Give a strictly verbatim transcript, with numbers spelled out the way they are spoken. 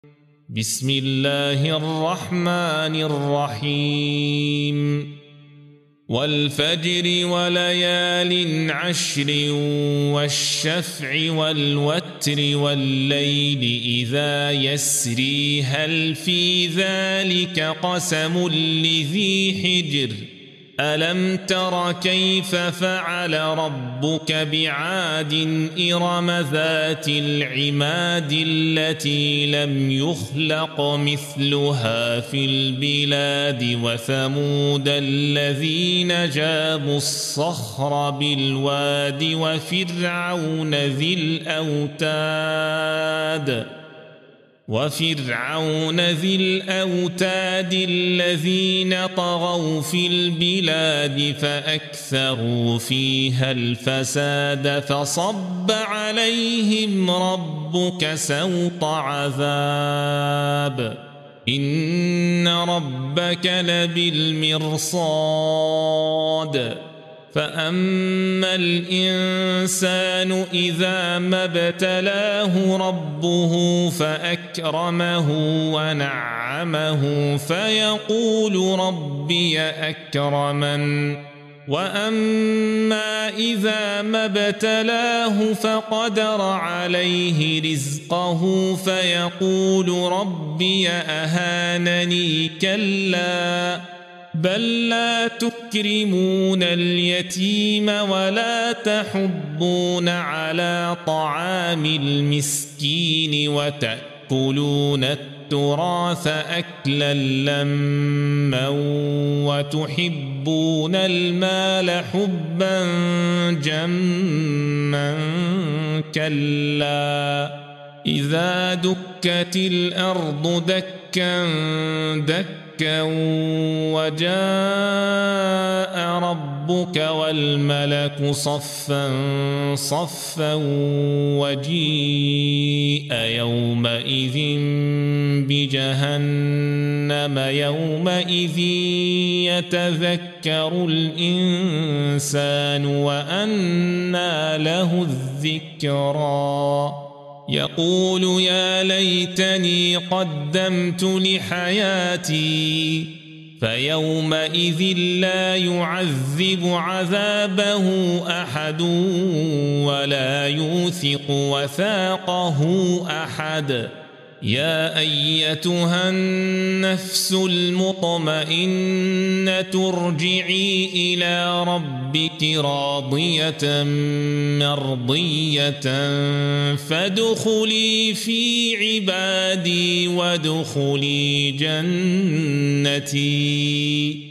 بسم الله الرحمن الرحيم والفجر وليال عشر والشفع والوتر والليل إذا يسري هل في ذلك قسم لذي حجر ألم تر كيف فعل ربك بعاد إرم ذات العماد التي لم يخلق مثلها في البلاد وثمود الذين جابوا الصخر بالواد وفرعون ذي الأوتاد وفرعون ذي الأوتاد الذين طغوا في البلاد فأكثروا فيها الفساد فصب عليهم ربك سوط عذاب إن ربك لبالمرصاد فأما الإنسان إذا ما ابتلاه ربه فأكرمه ونعمه فيقول ربي أكرمن وأما إذا ما ابتلاه فقدر عليه رزقه فيقول ربي أهانني كلا بل لا تكرمون اليتيم ولا تحضون على طعام المسكين وتأكلون التراث أكلا لما وتحبون المال حبا جما كلا إذا دكت الأرض دكا دكا وجاء ربك والملك صفا صفا وجيء يومئذ بجهنم يومئذ يتذكر الإنسان وأنى له الذكرى يقول يا ليتني قدمت لحياتي فيومئذ لا يعذب عذابه أحد ولا يوثق وثاقه أحد يا أيتها النفس المطمئنة ارجعي إلى ربك راضية مرضية فادخلي في عبادي وادخلي جنتي